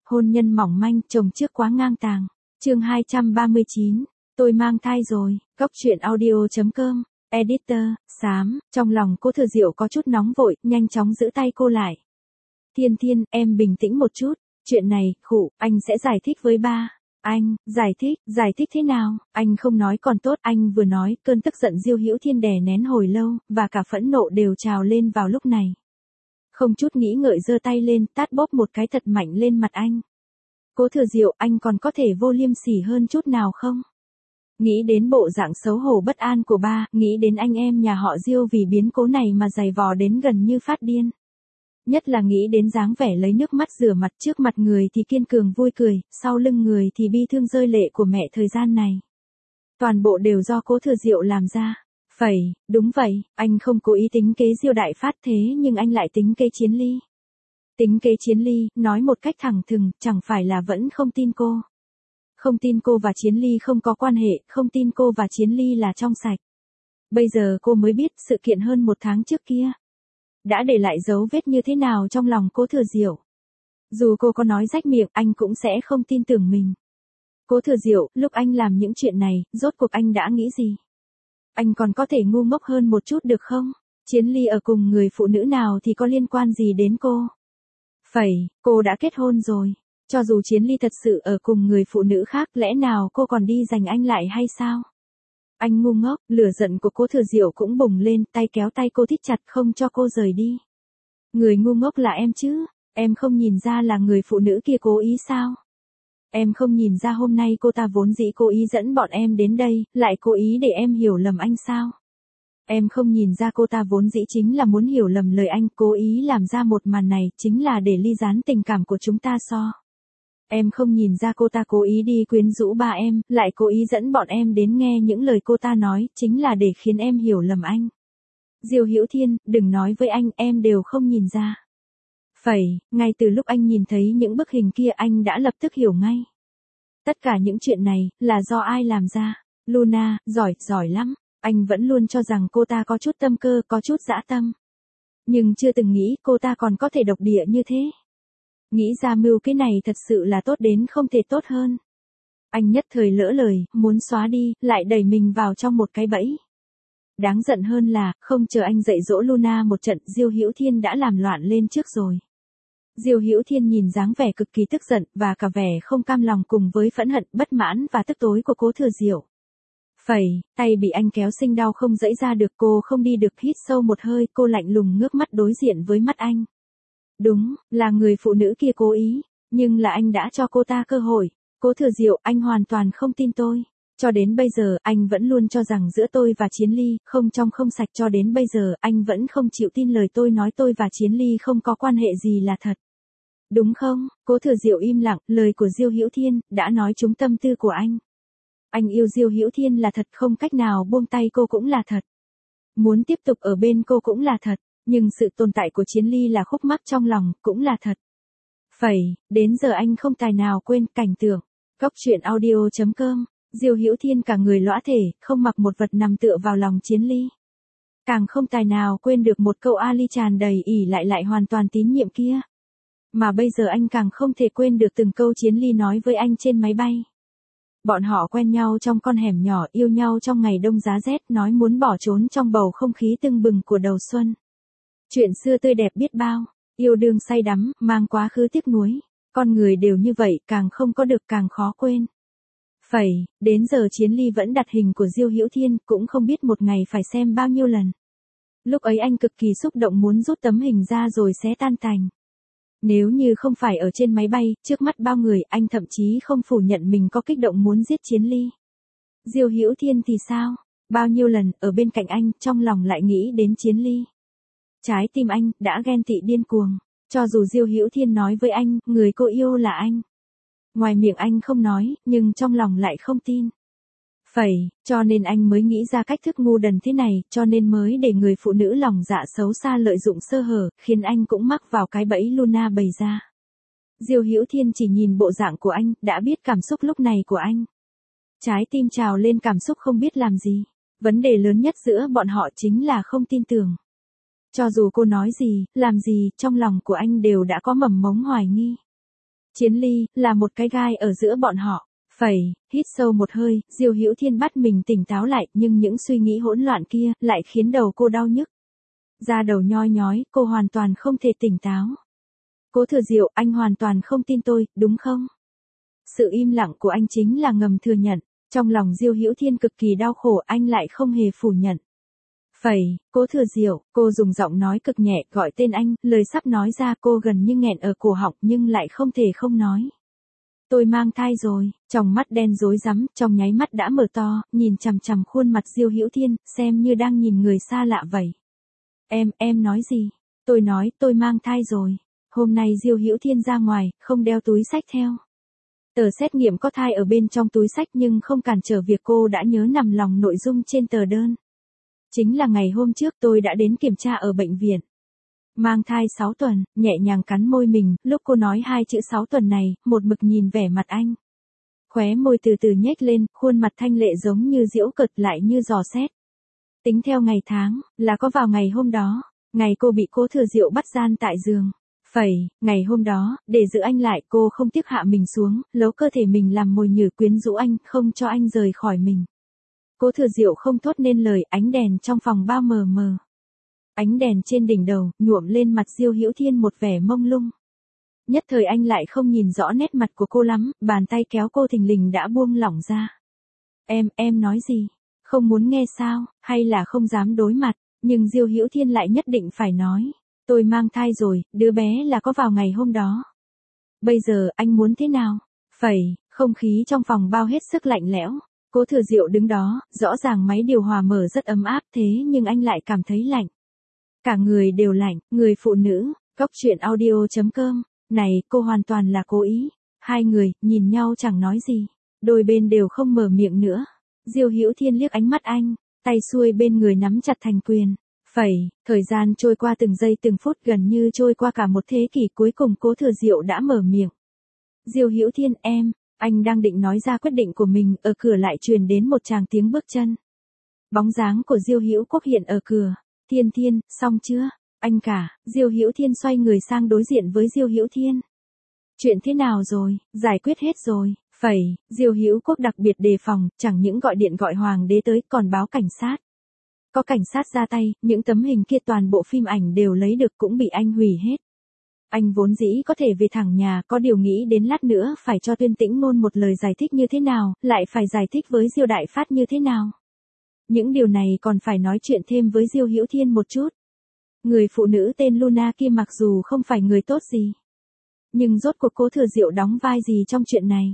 Hôn nhân mỏng manh, chồng trước quá ngang tàng. Chương 239, tôi mang thai rồi. Góc truyện audio.com. Editor, xám. Trong lòng Cố Thừa Diệu có chút nóng vội, nhanh chóng giữ tay cô lại. Thiên Thiên, em bình tĩnh một chút. Chuyện này, anh sẽ giải thích với ba. Anh, giải thích thế nào? Anh không nói còn tốt, anh vừa nói, cơn tức giận Diêu Hữu Thiên đè nén hồi lâu, và cả phẫn nộ đều trào lên vào lúc này. Không chút nghĩ ngợi giơ tay lên, tát bóp một cái thật mạnh lên mặt anh. Cố Thừa Diệu, anh còn có thể vô liêm sỉ hơn chút nào không? Nghĩ đến bộ dạng xấu hổ bất an của ba, nghĩ đến anh em nhà họ Diêu vì biến cố này mà giày vò đến gần như phát điên. Nhất là nghĩ đến dáng vẻ lấy nước mắt rửa mặt, trước mặt người thì kiên cường vui cười, sau lưng người thì bi thương rơi lệ của mẹ thời gian này. Toàn bộ đều do Cố Thừa Diệu làm ra. Đúng vậy, anh không cố ý tính kế Diêu Đại Phát thế nhưng anh lại tính kế Chiến Ly. Tính kế Chiến Ly, nói một cách thẳng thừng, chẳng phải là vẫn không tin cô. Không tin cô và Chiến Ly không có quan hệ, không tin cô và Chiến Ly là trong sạch. Bây giờ cô mới biết sự kiện hơn một tháng trước kia đã để lại dấu vết như thế nào trong lòng Cố Thừa Diệu. Dù cô có nói rách miệng, anh cũng sẽ không tin tưởng mình. Cố Thừa Diệu, lúc anh làm những chuyện này, rốt cuộc anh đã nghĩ gì? Anh còn có thể ngu ngốc hơn một chút được không? Chiến Ly ở cùng người phụ nữ nào thì có liên quan gì đến cô? Cô đã kết hôn rồi. Cho dù Chiến Ly thật sự ở cùng người phụ nữ khác, lẽ nào cô còn đi giành anh lại hay sao? Anh ngu ngốc, lửa giận của Cố Thừa Diệu cũng bùng lên, tay kéo tay cô thít chặt không cho cô rời đi. Người ngu ngốc là em chứ, em không nhìn ra là người phụ nữ kia cố ý sao? Em không nhìn ra hôm nay cô ta vốn dĩ cố ý dẫn bọn em đến đây, lại cố ý để em hiểu lầm anh sao? Em không nhìn ra cô ta vốn dĩ chính là muốn hiểu lầm lời anh, cố ý làm ra một màn này, chính là để ly gián tình cảm của chúng ta so. Em không nhìn ra cô ta cố ý đi quyến rũ ba em, lại cố ý dẫn bọn em đến nghe những lời cô ta nói, chính là để khiến em hiểu lầm anh. Diêu Hữu Thiên, đừng nói với anh, em đều không nhìn ra. Ngay từ lúc anh nhìn thấy những bức hình kia anh đã lập tức hiểu ngay. Tất cả những chuyện này, là do ai làm ra? Luna, giỏi lắm. Anh vẫn luôn cho rằng cô ta có chút tâm cơ, có chút dã tâm. Nhưng chưa từng nghĩ cô ta còn có thể độc địa như thế. Nghĩ ra mưu cái này thật sự là tốt đến không thể tốt hơn. Anh nhất thời lỡ lời, muốn xóa đi, lại đẩy mình vào trong một cái bẫy. Đáng giận hơn là, không chờ anh dạy dỗ Luna một trận, Diêu Hữu Thiên đã làm loạn lên trước rồi. Diêu Hữu Thiên nhìn dáng vẻ cực kỳ tức giận, và cả vẻ không cam lòng cùng với phẫn hận, bất mãn và tức tối của Cố Thừa Diệu. Tay bị anh kéo sinh đau không dẫy ra được, cô không đi được, hít sâu một hơi, cô lạnh lùng ngước mắt đối diện với mắt anh. Đúng, là người phụ nữ kia cố ý, nhưng là anh đã cho cô ta cơ hội. Cố Thừa Diệu, anh hoàn toàn không tin tôi. Cho đến bây giờ, anh vẫn luôn cho rằng giữa tôi và Chiến Ly, không trong không sạch, cho đến bây giờ, anh vẫn không chịu tin lời tôi nói tôi và Chiến Ly không có quan hệ gì là thật. Đúng không? Cố Thừa Diệu im lặng, lời của Diêu Hữu Thiên, đã nói trúng tâm tư của anh. Anh yêu Diêu Hữu Thiên là thật, không cách nào buông tay cô cũng là thật. Muốn tiếp tục ở bên cô cũng là thật, nhưng sự tồn tại của Chiến Ly là khúc mắc trong lòng, cũng là thật. Đến giờ anh không tài nào quên cảnh tượng. Góc truyện audio.com. Diêu Hữu Thiên cả người lõa thể, không mặc một vật nằm tựa vào lòng Chiến Ly. Càng không tài nào quên được một câu Ali tràn đầy ỉ lại hoàn toàn tín nhiệm kia. Mà bây giờ anh càng không thể quên được từng câu Chiến Ly nói với anh trên máy bay. Bọn họ quen nhau trong con hẻm nhỏ, yêu nhau trong ngày đông giá rét, nói muốn bỏ trốn trong bầu không khí tưng bừng của đầu xuân. Chuyện xưa tươi đẹp biết bao, yêu đương say đắm, mang quá khứ tiếc nuối. Con người đều như vậy, càng không có được càng khó quên. Đến giờ Chiến Ly vẫn đặt hình của Diêu Hữu Thiên, cũng không biết một ngày phải xem bao nhiêu lần. Lúc ấy anh cực kỳ xúc động muốn rút tấm hình ra rồi xé tan tành. Nếu như không phải ở trên máy bay, trước mắt bao người, anh thậm chí không phủ nhận mình có kích động muốn giết Chiến Ly. Diêu Hữu Thiên thì sao? Bao nhiêu lần, ở bên cạnh anh, trong lòng lại nghĩ đến Chiến Ly. Trái tim anh, đã ghen tị điên cuồng. Cho dù Diêu Hữu Thiên nói với anh, người cô yêu là anh. Ngoài miệng anh không nói, nhưng trong lòng lại không tin. Cho nên anh mới nghĩ ra cách thức ngu đần thế này, cho nên mới để người phụ nữ lòng dạ xấu xa lợi dụng sơ hở, khiến anh cũng mắc vào cái bẫy Luna bày ra. Diêu Hữu Thiên chỉ nhìn bộ dạng của anh, đã biết cảm xúc lúc này của anh. Trái tim trào lên cảm xúc không biết làm gì. Vấn đề lớn nhất giữa bọn họ chính là không tin tưởng. Cho dù cô nói gì, làm gì, trong lòng của anh đều đã có mầm mống hoài nghi. Chiến ly, là một cái gai ở giữa bọn họ. Phẩy, hít sâu một hơi, Diêu Hữu Thiên bắt mình tỉnh táo lại, nhưng những suy nghĩ hỗn loạn kia, lại khiến đầu cô đau nhức. Da đầu nhoi nhói, cô hoàn toàn không thể tỉnh táo. Cố Thừa Diệu, anh hoàn toàn không tin tôi, đúng không? Sự im lặng của anh chính là ngầm thừa nhận. Trong lòng Diêu Hữu Thiên cực kỳ đau khổ, anh lại không hề phủ nhận. Phẩy, Cố Thừa Diệu, cô dùng giọng nói cực nhẹ gọi tên anh, lời sắp nói ra cô gần như nghẹn ở cổ họng nhưng lại không thể không nói. Tôi mang thai rồi, trong mắt đen rối rắm, trong nháy mắt đã mở to, nhìn chằm chằm khuôn mặt Diêu Hữu Thiên, xem như đang nhìn người xa lạ vậy. Em nói gì? Tôi nói tôi mang thai rồi. Hôm nay Diêu Hữu Thiên ra ngoài, không đeo túi xách theo. Tờ xét nghiệm có thai ở bên trong túi xách nhưng không cản trở việc cô đã nhớ nằm lòng nội dung trên tờ đơn. Chính là ngày hôm trước tôi đã đến kiểm tra ở bệnh viện. Mang thai 6 tuần, nhẹ nhàng cắn môi mình, lúc cô nói 2 chữ 6 tuần này, một mực nhìn vẻ mặt anh. Khóe môi từ từ nhếch lên, khuôn mặt thanh lệ giống như giễu cợt lại như giò xét. Tính theo ngày tháng, là có vào ngày hôm đó, ngày cô bị Cố Thừa Diệu bắt gian tại giường. Phẩy, ngày hôm đó, để giữ anh lại cô không tiếc hạ mình xuống, lấu cơ thể mình làm mồi nhử quyến rũ anh, không cho anh rời khỏi mình. Cố Thừa Diệu không thốt nên lời, ánh đèn trong phòng bao mờ mờ. Ánh đèn trên đỉnh đầu, nhuộm lên mặt Diêu Hữu Thiên một vẻ mông lung. Nhất thời anh lại không nhìn rõ nét mặt của cô lắm, bàn tay kéo cô thình lình đã buông lỏng ra. Em nói gì? Không muốn nghe sao, hay là không dám đối mặt, nhưng Diêu Hữu Thiên lại nhất định phải nói. Tôi mang thai rồi, đứa bé là có vào ngày hôm đó. Bây giờ anh muốn thế nào? Phẩy, không khí trong phòng bao hết sức lạnh lẽo. Cố Thừa Diệu đứng đó, rõ ràng máy điều hòa mở rất ấm áp thế nhưng anh lại cảm thấy lạnh. Cả người đều lạnh, người phụ nữ, góc truyện audio.com, này cô hoàn toàn là cố ý. Hai người, nhìn nhau chẳng nói gì. Đôi bên đều không mở miệng nữa. Diêu Hữu Thiên liếc ánh mắt anh, tay xuôi bên người nắm chặt thành quyền. Phẩy, thời gian trôi qua từng giây từng phút gần như trôi qua cả một thế kỷ cuối cùng Cố Thừa Diệu đã mở miệng. Diêu Hữu Thiên anh đang định nói ra quyết định của mình, ở cửa lại truyền đến một tràng tiếng bước chân. Bóng dáng của Diêu Hữu Quốc hiện ở cửa. Thiên, xong chưa? Anh cả, Diêu Hữu Thiên xoay người sang đối diện với Diêu Hữu Thiên. Chuyện thế nào rồi, giải quyết hết rồi. Phẩy, Diêu Hữu Quốc đặc biệt đề phòng, chẳng những gọi điện gọi hoàng đế tới còn báo cảnh sát. Có cảnh sát ra tay, những tấm hình kia toàn bộ phim ảnh đều lấy được cũng bị anh hủy hết. Anh vốn dĩ có thể về thẳng nhà, có điều nghĩ đến lát nữa phải cho Tuyên Tĩnh Ngôn một lời giải thích như thế nào, lại phải giải thích với Diêu Đại Phát như thế nào. Những điều này còn phải nói chuyện thêm với Diêu Hữu Thiên một chút. Người phụ nữ tên Luna kia mặc dù không phải người tốt gì, nhưng rốt cuộc Cố Thừa Diệu đóng vai gì trong chuyện này.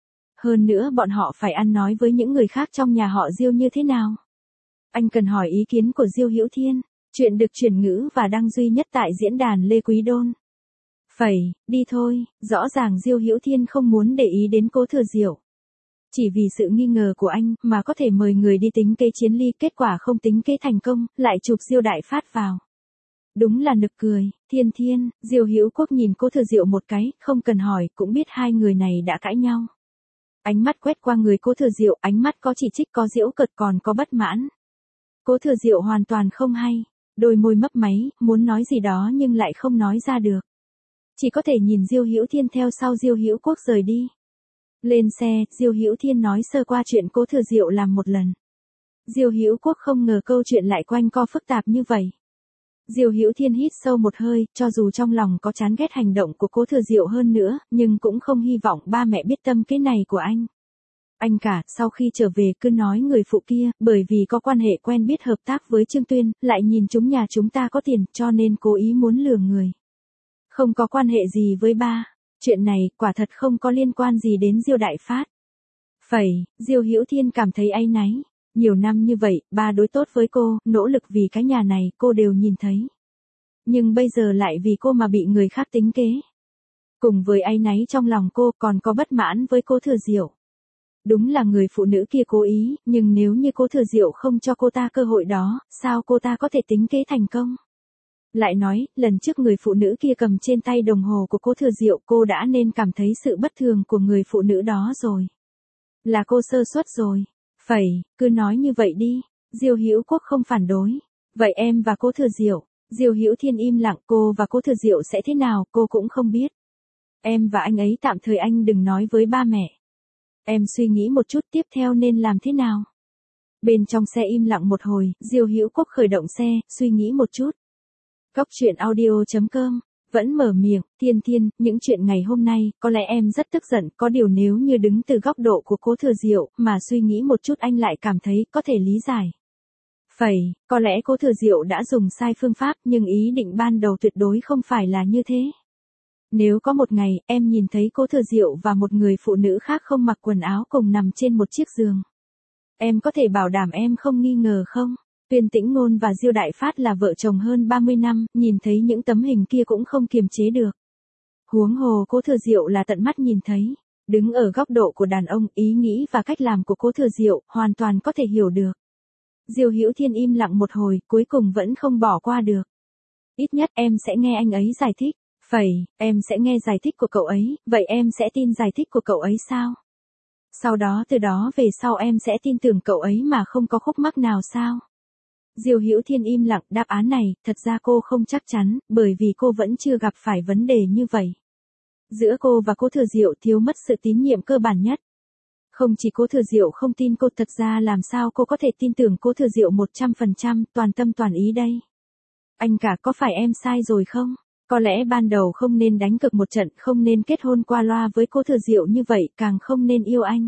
Hơn nữa bọn họ phải ăn nói với những người khác trong nhà họ Diêu như thế nào. Anh cần hỏi ý kiến của Diêu Hữu Thiên. Chuyện được chuyển ngữ và đăng duy nhất tại diễn đàn Lê Quý Đôn. Phẩy, đi thôi, rõ ràng Diêu Hữu Thiên không muốn để ý đến Cố Thừa Diệu. Chỉ vì sự nghi ngờ của anh mà có thể mời người đi tính kế chiến ly, kết quả không tính kế thành công, lại chụp Diêu Đại Phát vào. Đúng là nực cười. Thiên, Diêu Hữu Quốc nhìn Cố Thừa Diệu một cái, không cần hỏi cũng biết hai người này đã cãi nhau. Ánh mắt quét qua người Cố Thừa Diệu, ánh mắt có chỉ trích, có giễu cợt, còn có bất mãn. Cố Thừa Diệu hoàn toàn không hay, đôi môi mấp máy, muốn nói gì đó nhưng lại không nói ra được. Chỉ có thể nhìn Diêu Hữu Thiên theo sau Diêu Hữu Quốc rời đi. Lên xe, Diêu Hữu Thiên nói sơ qua chuyện Cố Thừa Diệu làm một lần. Diêu Hữu Quốc không ngờ câu chuyện lại quanh co phức tạp như vậy. Diêu Hữu Thiên hít sâu một hơi, cho dù trong lòng có chán ghét hành động của Cố Thừa Diệu hơn nữa, nhưng cũng không hy vọng ba mẹ biết tâm kế này của anh. Anh cả, sau khi trở về cứ nói người phụ kia, bởi vì có quan hệ quen biết hợp tác với Trương Tuyên, lại nhìn chúng nhà chúng ta có tiền, cho nên cố ý muốn lừa người. Không có quan hệ gì với ba. Chuyện này, quả thật không có liên quan gì đến Diêu Đại Phát. Phẩy, Diêu Hữu Thiên cảm thấy áy náy. Nhiều năm như vậy, ba đối tốt với cô, nỗ lực vì cái nhà này, cô đều nhìn thấy. Nhưng bây giờ lại vì cô mà bị người khác tính kế. Cùng với áy náy trong lòng cô, còn có bất mãn với Cố Thừa Diệu. Đúng là người phụ nữ kia cố ý, nhưng nếu như Cố Thừa Diệu không cho cô ta cơ hội đó, sao cô ta có thể tính kế thành công? Lại nói, lần trước người phụ nữ kia cầm trên tay đồng hồ của Cố Thừa Diệu, cô đã nên cảm thấy sự bất thường của người phụ nữ đó rồi. Là cô sơ suất rồi. Phẩy, cứ nói như vậy đi. Diêu Hữu Quốc không phản đối. Vậy em và Cố Thừa Diệu. Diêu Hữu Thiên im lặng, cô và Cố Thừa Diệu sẽ thế nào, cô cũng không biết. Em và anh ấy tạm thời anh đừng nói với ba mẹ. Em suy nghĩ một chút tiếp theo nên làm thế nào. Bên trong xe im lặng một hồi, Diêu Hữu Quốc khởi động xe, suy nghĩ một chút. Góc truyện audio.com vẫn mở miệng, Thiên, những chuyện ngày hôm nay, có lẽ em rất tức giận, có điều nếu như đứng từ góc độ của Cố Thừa Diệu, mà suy nghĩ một chút anh lại cảm thấy có thể lý giải. Có lẽ Cố Thừa Diệu đã dùng sai phương pháp nhưng ý định ban đầu tuyệt đối không phải là như thế. Nếu có một ngày, em nhìn thấy Cố Thừa Diệu và một người phụ nữ khác không mặc quần áo cùng nằm trên một chiếc giường. Em có thể bảo đảm em không nghi ngờ không? Tuyên Tĩnh Ngôn và Diêu Đại Phát là vợ chồng hơn 30 năm, nhìn thấy những tấm hình kia cũng không kiềm chế được. Huống hồ Cố Thừa Diệu là tận mắt nhìn thấy. Đứng ở góc độ của đàn ông, ý nghĩ và cách làm của Cố Thừa Diệu hoàn toàn có thể hiểu được. Diêu Hữu Thiên im lặng một hồi, cuối cùng vẫn không bỏ qua được. Ít nhất em sẽ nghe anh ấy giải thích. Em sẽ nghe giải thích của cậu ấy, vậy em sẽ tin giải thích của cậu ấy sao? Sau đó từ đó về sau em sẽ tin tưởng cậu ấy mà không có khúc mắc nào sao? Diêu Hữu Thiên im lặng, đáp án này, thật ra cô không chắc chắn, bởi vì cô vẫn chưa gặp phải vấn đề như vậy. Giữa cô và Cố Thừa Diệu thiếu mất sự tín nhiệm cơ bản nhất. Không chỉ Cố Thừa Diệu không tin cô, thật ra làm sao cô có thể tin tưởng Cố Thừa Diệu 100%, toàn tâm toàn ý đây? Anh cả, có phải em sai rồi không? Có lẽ ban đầu không nên đánh cược một trận, không nên kết hôn qua loa với Cố Thừa Diệu như vậy, càng không nên yêu anh.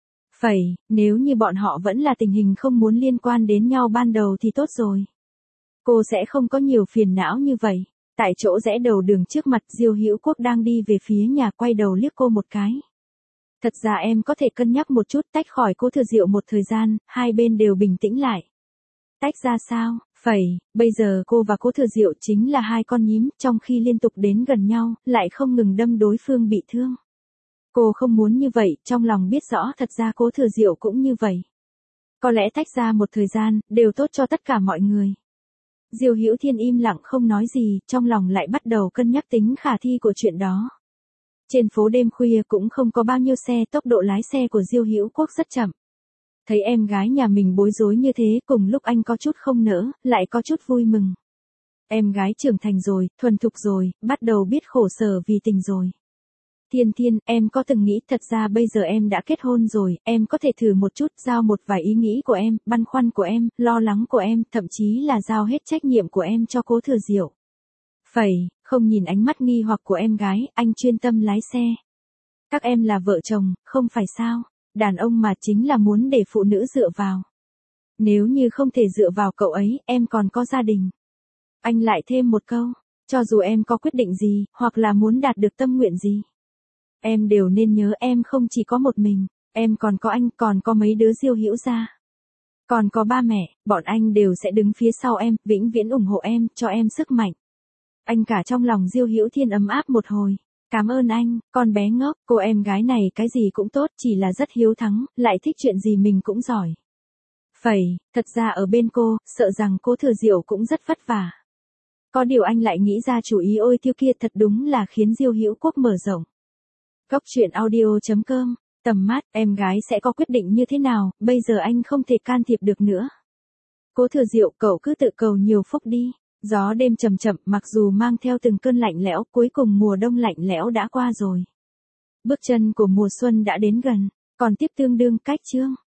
Nếu như bọn họ vẫn là tình hình không muốn liên quan đến nhau ban đầu thì tốt rồi. Cô sẽ không có nhiều phiền não như vậy. Tại chỗ rẽ đầu đường trước mặt, Diêu Hữu Quốc đang đi về phía nhà, quay đầu liếc cô một cái. Thật ra em có thể cân nhắc một chút, tách khỏi Cố Thừa Diệu một thời gian, hai bên đều bình tĩnh lại. Tách ra sao? Bây giờ cô và Cố Thừa Diệu chính là hai con nhím, trong khi liên tục đến gần nhau, lại không ngừng đâm đối phương bị thương. Cô không muốn như vậy, trong lòng biết rõ thật ra Cố Thừa Diệu cũng như vậy. Có lẽ tách ra một thời gian, đều tốt cho tất cả mọi người. Diêu Hữu Thiên im lặng không nói gì, trong lòng lại bắt đầu cân nhắc tính khả thi của chuyện đó. Trên phố đêm khuya cũng không có bao nhiêu xe, tốc độ lái xe của Diêu Hữu Quốc rất chậm. Thấy em gái nhà mình bối rối như thế, cùng lúc anh có chút không nỡ, lại có chút vui mừng. Em gái trưởng thành rồi, thuần thục rồi, bắt đầu biết khổ sở vì tình rồi. Thiên, em có từng nghĩ thật ra bây giờ em đã kết hôn rồi, em có thể thử một chút, giao một vài ý nghĩ của em, băn khoăn của em, lo lắng của em, thậm chí là giao hết trách nhiệm của em cho Cố Thừa Diệu. Không nhìn ánh mắt nghi hoặc của em gái, anh chuyên tâm lái xe. Các em là vợ chồng, không phải sao? Đàn ông mà chính là muốn để phụ nữ dựa vào. Nếu như không thể dựa vào cậu ấy, em còn có gia đình. Anh lại thêm một câu, cho dù em có quyết định gì, hoặc là muốn đạt được tâm nguyện gì, em đều nên nhớ em không chỉ có một mình, em còn có anh, còn có mấy đứa Diêu Hữu gia. Còn có ba mẹ, bọn anh đều sẽ đứng phía sau em, vĩnh viễn ủng hộ em, cho em sức mạnh. Anh cả trong lòng Diêu Hữu Thiên ấm áp một hồi. Cảm ơn anh, con bé ngốc, cô em gái này cái gì cũng tốt, chỉ là rất hiếu thắng, lại thích chuyện gì mình cũng giỏi. Thật ra ở bên cô, sợ rằng Cố Thừa Diệu cũng rất vất vả. Có điều anh lại nghĩ ra chủ ý ôi tiêu kia thật đúng là khiến Diêu Hữu Quốc mở rộng. Góc truyện audio.com, tầm mắt, em gái sẽ có quyết định như thế nào, bây giờ anh không thể can thiệp được nữa. Cố Thừa Diệu, cậu cứ tự cầu nhiều phúc đi. Gió đêm chậm chậm, mặc dù mang theo từng cơn lạnh lẽo, cuối cùng mùa đông lạnh lẽo đã qua rồi. Bước chân của mùa xuân đã đến gần, còn tiếp tương đương cách chương.